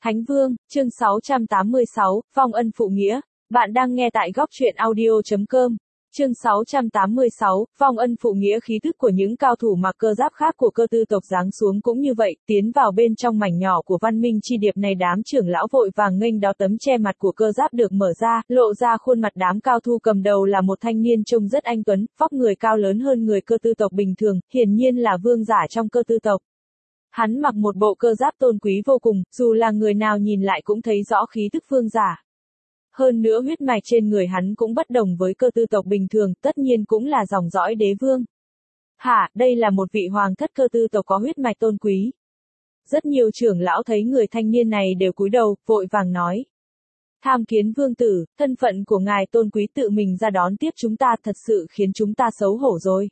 Thánh Vương, chương 686, Vong ân phụ nghĩa. Bạn đang nghe tại góc truyện audio.com. Chương 686, Vong ân phụ nghĩa. Khí tức của những cao thủ mặc cơ giáp khác của cơ tư tộc giáng xuống cũng như vậy, tiến vào bên trong mảnh nhỏ của văn minh chi điệp này. Đám trưởng lão vội vàng nghênh đón. Tấm che mặt của cơ giáp được mở ra, lộ ra khuôn mặt đám cao thủ. Cầm đầu là một thanh niên trông rất anh tuấn, vóc người cao lớn hơn người cơ tư tộc bình thường, hiển nhiên là vương giả trong cơ tư tộc. Hắn mặc một bộ cơ giáp tôn quý vô cùng, dù là người nào nhìn lại cũng thấy rõ khí tức vương giả. Hơn nữa huyết mạch trên người hắn cũng bất đồng với cơ tư tộc bình thường, tất nhiên cũng là dòng dõi đế vương. Hả, đây là một vị hoàng thất cơ tư tộc có huyết mạch tôn quý. Rất nhiều trưởng lão thấy người thanh niên này đều cúi đầu, vội vàng nói. Tham kiến vương tử, thân phận của ngài tôn quý tự mình ra đón tiếp chúng ta thật sự khiến chúng ta xấu hổ rồi.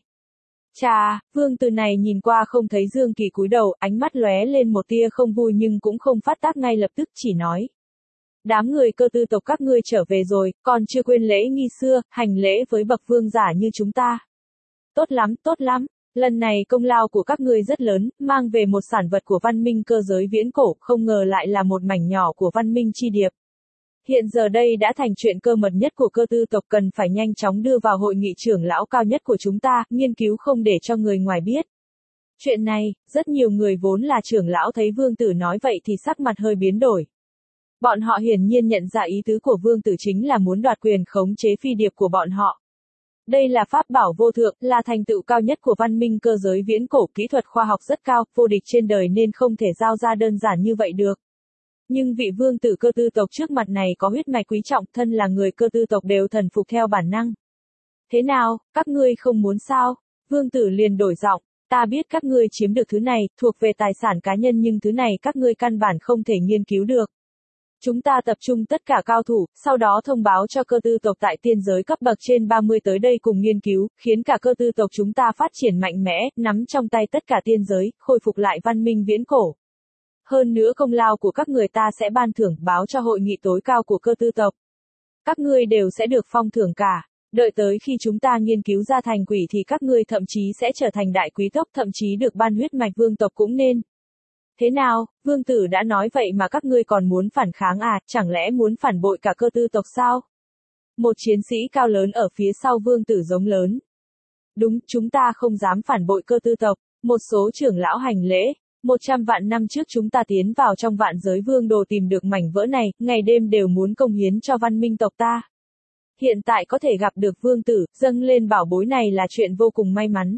Chà, vương tử này nhìn qua không thấy Dương Kỳ cúi đầu, ánh mắt lóe lên một tia không vui nhưng cũng không phát tác ngay lập tức, chỉ nói. Đám người cơ tư tộc các ngươi trở về rồi, còn chưa quên lễ nghi xưa, hành lễ với bậc vương giả như chúng ta. Tốt lắm, lần này công lao của các ngươi rất lớn, mang về một sản vật của văn minh cơ giới viễn cổ, không ngờ lại là một mảnh nhỏ của văn minh chi điệp. Hiện giờ đây đã thành chuyện cơ mật nhất của cơ tư tộc, cần phải nhanh chóng đưa vào hội nghị trưởng lão cao nhất của chúng ta, nghiên cứu không để cho người ngoài biết. Chuyện này, rất nhiều người vốn là trưởng lão thấy vương tử nói vậy thì sắc mặt hơi biến đổi. Bọn họ hiển nhiên nhận ra ý tứ của vương tử chính là muốn đoạt quyền khống chế phi điệp của bọn họ. Đây là pháp bảo vô thượng, là thành tựu cao nhất của văn minh cơ giới viễn cổ, kỹ thuật khoa học rất cao, vô địch trên đời nên không thể giao ra đơn giản như vậy được. Nhưng vị vương tử cơ tư tộc trước mặt này có huyết mạch quý trọng, thân là người cơ tư tộc đều thần phục theo bản năng. Thế nào, các ngươi không muốn sao? Vương tử liền đổi giọng, ta biết các ngươi chiếm được thứ này, thuộc về tài sản cá nhân nhưng thứ này các ngươi căn bản không thể nghiên cứu được. Chúng ta tập trung tất cả cao thủ, sau đó thông báo cho cơ tư tộc tại tiên giới cấp bậc trên 30 tới đây cùng nghiên cứu, khiến cả cơ tư tộc chúng ta phát triển mạnh mẽ, nắm trong tay tất cả tiên giới, khôi phục lại văn minh viễn cổ. Hơn nữa công lao của các người ta sẽ ban thưởng báo cho hội nghị tối cao của cơ tư tộc. Các ngươi đều sẽ được phong thưởng cả. Đợi tới khi chúng ta nghiên cứu ra thành quỷ thì các ngươi thậm chí sẽ trở thành đại quý tộc, thậm chí được ban huyết mạch vương tộc cũng nên. Thế nào, vương tử đã nói vậy mà các ngươi còn muốn phản kháng à, chẳng lẽ muốn phản bội cả cơ tư tộc sao? Một chiến sĩ cao lớn ở phía sau vương tử giống lớn. Đúng, chúng ta không dám phản bội cơ tư tộc. Một số trưởng lão hành lễ. 100 vạn năm trước chúng ta tiến vào trong vạn giới vương đồ tìm được mảnh vỡ này, ngày đêm đều muốn công hiến cho văn minh tộc ta. Hiện tại có thể gặp được vương tử, dâng lên bảo bối này là chuyện vô cùng may mắn.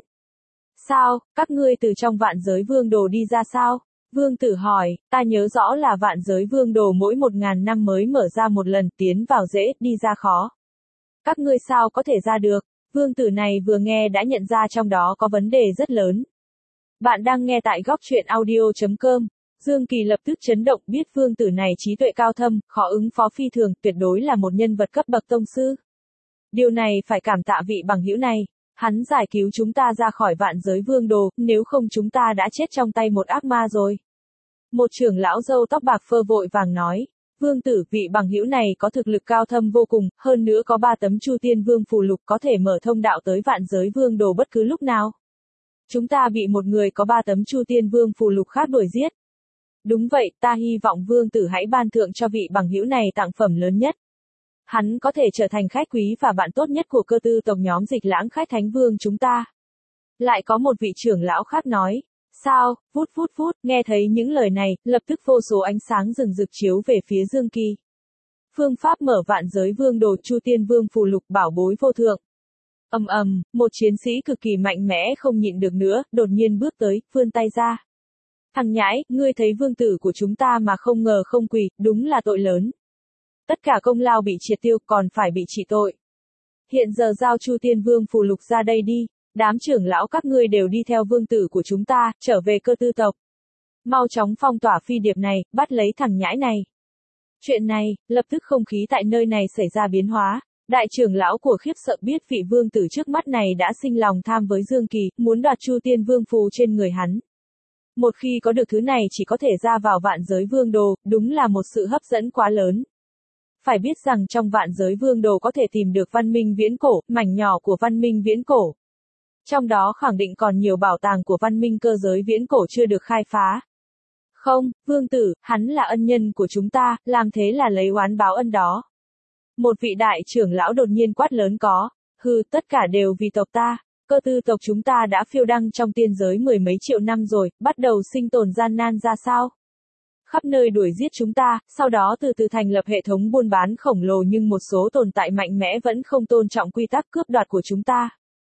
Sao, các ngươi từ trong vạn giới vương đồ đi ra sao? Vương tử hỏi, ta nhớ rõ là vạn giới vương đồ mỗi 1000 năm mới mở ra một lần, tiến vào dễ, đi ra khó. Các ngươi sao có thể ra được? Vương tử này vừa nghe đã nhận ra trong đó có vấn đề rất lớn. Bạn đang nghe tại góc truyện audio.com. Dương Kỳ lập tức chấn động, biết vương tử này trí tuệ cao thâm, khó ứng phó phi thường, tuyệt đối là một nhân vật cấp bậc tông sư. Điều này phải cảm tạ vị bằng hữu này. Hắn giải cứu chúng ta ra khỏi vạn giới vương đồ, nếu không chúng ta đã chết trong tay một ác ma rồi. Một trưởng lão râu tóc bạc phơ vội vàng nói. Vương tử, vị bằng hữu này có thực lực cao thâm vô cùng, hơn nữa có 3 tấm Chu Tiên Vương phù lục có thể mở thông đạo tới vạn giới vương đồ bất cứ lúc nào. Chúng ta bị một người có 3 tấm Chu Tiên Vương phù lục khác đuổi giết. Đúng vậy, ta hy vọng vương tử hãy ban thưởng cho vị bằng hữu này tặng phẩm lớn nhất. Hắn có thể trở thành khách quý và bạn tốt nhất của cơ tư tộc nhóm Dịch Lãng khách Thánh Vương chúng ta. Lại có một vị trưởng lão khác nói. Sao, phút, nghe thấy những lời này, lập tức vô số ánh sáng rừng rực chiếu về phía Dương Kỳ. Phương pháp mở vạn giới vương đồ Chu Tiên Vương phù lục bảo bối vô thượng. Một chiến sĩ cực kỳ mạnh mẽ không nhịn được nữa, đột nhiên bước tới, vươn tay ra. Thằng nhãi, ngươi thấy vương tử của chúng ta mà không ngờ không quỳ, đúng là tội lớn. Tất cả công lao bị triệt tiêu, còn phải bị trị tội. Hiện giờ giao Chu Tiên Vương phù lục ra đây đi, đám trưởng lão các ngươi đều đi theo vương tử của chúng ta, trở về cơ tư tộc. Mau chóng phong tỏa phi điệp này, bắt lấy thằng nhãi này. Chuyện này, lập tức không khí tại nơi này xảy ra biến hóa. Đại trưởng lão của khiếp sợ biết vị vương tử trước mắt này đã sinh lòng tham với Dương Kỳ, muốn đoạt Chu Tiên Vương phù trên người hắn. Một khi có được thứ này chỉ có thể ra vào vạn giới vương đồ, đúng là một sự hấp dẫn quá lớn. Phải biết rằng trong vạn giới vương đồ có thể tìm được văn minh viễn cổ, mảnh nhỏ của văn minh viễn cổ. Trong đó khẳng định còn nhiều bảo tàng của văn minh cơ giới viễn cổ chưa được khai phá. Không, vương tử, hắn là ân nhân của chúng ta, làm thế là lấy oán báo ân đó. Một vị đại trưởng lão đột nhiên quát lớn có. Hừ, tất cả đều vì tộc ta. Cơ tư tộc chúng ta đã phiêu đăng trong tiên giới mười mấy triệu năm rồi, bắt đầu sinh tồn gian nan ra sao? Khắp nơi đuổi giết chúng ta, sau đó từ từ thành lập hệ thống buôn bán khổng lồ nhưng một số tồn tại mạnh mẽ vẫn không tôn trọng quy tắc cướp đoạt của chúng ta.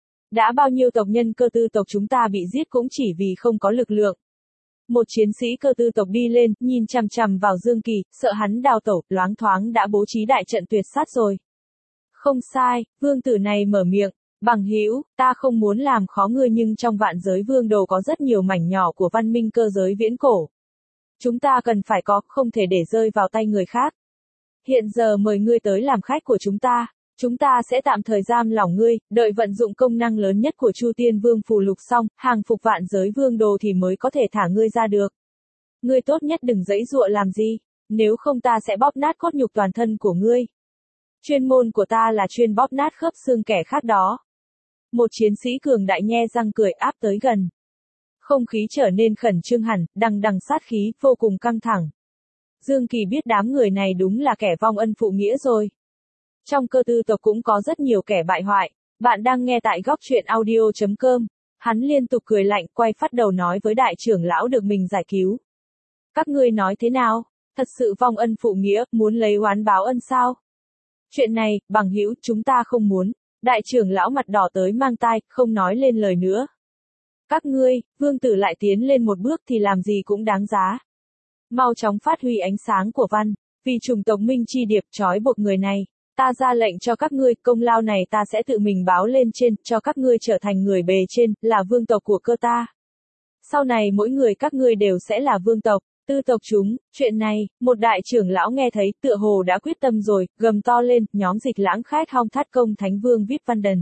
Đã bao nhiêu tộc nhân cơ tư tộc chúng ta bị giết cũng chỉ vì không có lực lượng. Một chiến sĩ cơ tư tộc đi lên, nhìn chằm chằm vào Dương Kỳ, sợ hắn đào tẩu, loáng thoáng đã bố trí đại trận tuyệt sát rồi. Không sai, vương tử này mở miệng. Bằng hữu, ta không muốn làm khó ngươi nhưng trong vạn giới vương đồ có rất nhiều mảnh nhỏ của văn minh cơ giới viễn cổ. Chúng ta cần phải có, không thể để rơi vào tay người khác. Hiện giờ mời ngươi tới làm khách của chúng ta sẽ tạm thời giam lỏng ngươi, đợi vận dụng công năng lớn nhất của Chu Tiên Vương phù lục xong, hàng phục vạn giới vương đồ thì mới có thể thả ngươi ra được. Ngươi tốt nhất đừng giãy giụa làm gì, nếu không ta sẽ bóp nát cốt nhục toàn thân của ngươi. Chuyên môn của ta là chuyên bóp nát khớp xương kẻ khác đó. Một chiến sĩ cường đại nhe răng cười áp tới gần. Không khí trở nên khẩn trương hẳn, đằng đằng sát khí, vô cùng căng thẳng. Dương Kỳ biết đám người này đúng là kẻ vong ân phụ nghĩa rồi. Trong cơ tư tộc cũng có rất nhiều kẻ bại hoại. Bạn đang nghe tại góc truyện audio.com. Hắn liên tục cười lạnh, quay phát đầu nói với đại trưởng lão được mình giải cứu. Các ngươi nói thế nào? Thật sự vong ân phụ nghĩa, muốn lấy oán báo ân sao? Chuyện này, bằng hữu, chúng ta không muốn. Đại trưởng lão mặt đỏ tới mang tai, không nói lên lời nữa. Các ngươi, vương tử lại tiến lên một bước thì làm gì cũng đáng giá. Mau chóng phát huy ánh sáng của văn, vì chủng tộc Minh Chi Điệp trói buộc người này. Ta ra lệnh cho các ngươi, công lao này ta sẽ tự mình báo lên trên, cho các ngươi trở thành người bề trên, là vương tộc của cơ ta. Sau này mỗi người các ngươi đều sẽ là vương tộc, tư tộc chúng, chuyện này, một đại trưởng lão nghe thấy, tựa hồ đã quyết tâm rồi, gầm to lên, nhóm dịch lãng khách hong thắt công thánh vương VIP Văn Đần.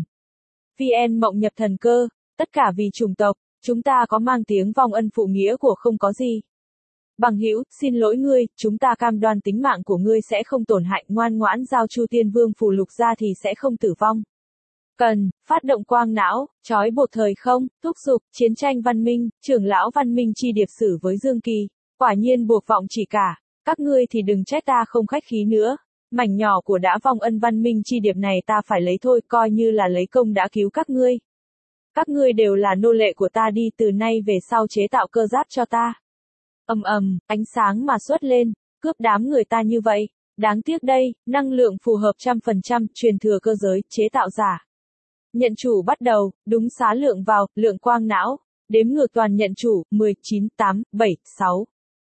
VN mộng nhập thần cơ, tất cả vì chủng tộc, chúng ta có mang tiếng vong ân phụ nghĩa của không có gì. Bằng hữu, xin lỗi ngươi, chúng ta cam đoan tính mạng của ngươi sẽ không tổn hại, ngoan ngoãn giao Chu Tiên Vương phù lục ra thì sẽ không tử vong. Cần, phát động quang não, trói buộc thời không, thúc giục, chiến tranh văn minh, trưởng lão văn minh chi điệp xử với Dương Kỳ. Quả nhiên buộc vọng chỉ cả, các ngươi thì đừng trách ta không khách khí nữa. Mảnh nhỏ của đã vong ân văn minh chi điệp này ta phải lấy thôi, coi như là lấy công đã cứu các ngươi. Các ngươi đều là nô lệ của ta đi, từ nay về sau chế tạo cơ giáp cho ta. Ánh sáng mà xuất lên, cướp đám người ta như vậy. Đáng tiếc đây, năng lượng phù hợp 100%, truyền thừa cơ giới, chế tạo giả. Nhận chủ bắt đầu, đúng xá lượng vào, lượng quang não. Đếm ngược toàn nhận chủ, 10, 9, 8, 7, 6.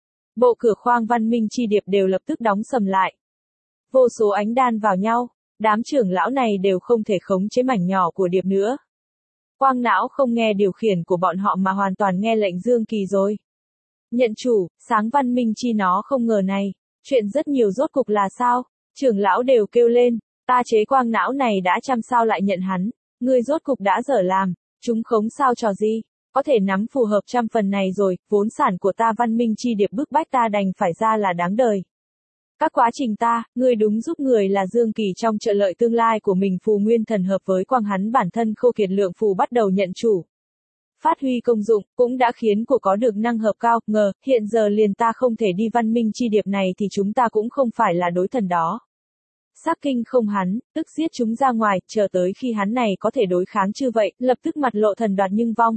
Bộ cửa khoang văn minh chi điệp đều lập tức đóng sầm lại. Vô số ánh đan vào nhau, đám trưởng lão này đều không thể khống chế mảnh nhỏ của điệp nữa. Quang não không nghe điều khiển của bọn họ mà hoàn toàn nghe lệnh Dương Kỳ rồi. Nhận chủ, sáng văn minh chi nó không ngờ này, chuyện rất nhiều rốt cục là sao? Trưởng lão đều kêu lên, ta chế quang não này đã sao lại nhận hắn, ngươi rốt cục đã dở làm, chúng khống sao trò gì? Có thể nắm phù hợp phần này rồi, vốn sản của ta văn minh chi điệp bức bách ta đành phải ra là đáng đời. Các quá trình ta, ngươi đúng giúp người là Dương Kỳ trong trợ lợi tương lai của mình phù nguyên thần hợp với quang hắn bản thân khô kiệt lượng phù bắt đầu nhận chủ. Phát huy công dụng, cũng đã khiến của có được năng hợp cao, ngờ, hiện giờ liền ta không thể đi văn minh chi điệp này thì chúng ta cũng không phải là đối thần đó. Sắc kinh không hắn, tức giết chúng ra ngoài, chờ tới khi hắn này có thể đối kháng chư vậy, lập tức mặt lộ thần đoạt nhưng vong.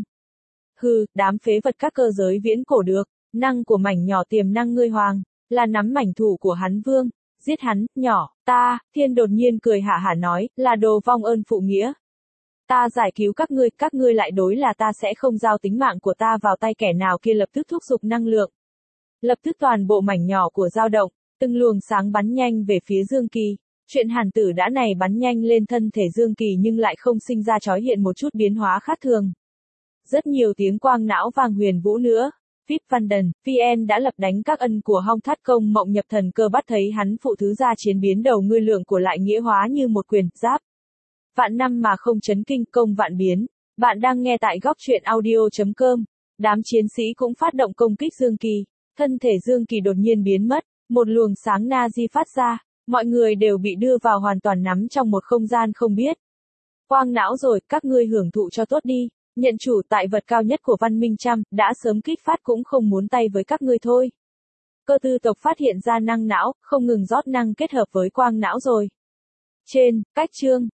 Hừ, đám phế vật các cơ giới viễn cổ được, năng của mảnh nhỏ tiềm năng ngươi hoàng, là nắm mảnh thủ của hắn vương, giết hắn, nhỏ, ta, thiên đột nhiên cười hạ hả nói, là đồ vong ơn phụ nghĩa. Ta giải cứu các ngươi lại đối là ta sẽ không giao tính mạng của ta vào tay kẻ nào kia lập tức thúc giục năng lượng. Lập tức toàn bộ mảnh nhỏ của dao động, từng luồng sáng bắn nhanh về phía Dương Kỳ. Chuyện hàn tử đã này bắn nhanh lên thân thể Dương Kỳ nhưng lại không sinh ra chói hiện một chút biến hóa khác thường. Rất nhiều tiếng quang não vang huyền vũ nữa. VIP Văn Đần, VN đã lập đánh các ân của hong thắt công mộng nhập thần cơ bắt thấy hắn phụ thứ gia chiến biến đầu ngươi lượng của lại nghĩa hóa như một quyền, giáp. Vạn năm mà không chấn kinh công vạn biến. Bạn đang nghe tại góc truyện audio.com. Đám chiến sĩ cũng phát động công kích Dương Kỳ. Thân thể Dương Kỳ đột nhiên biến mất. Một luồng sáng na di phát ra. Mọi người đều bị đưa vào hoàn toàn nắm trong một không gian không biết. Quang não rồi, các ngươi hưởng thụ cho tốt đi. Nhận chủ tại vật cao nhất của văn minh trăm, đã sớm kích phát cũng không muốn tay với các ngươi thôi. Cơ tư tộc phát hiện ra năng não, không ngừng rót năng kết hợp với quang não rồi. Trên, cách chương.